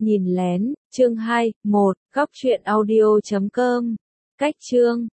Nhìn lén, chương 2, 1, góc truyện audio.com. Cách chương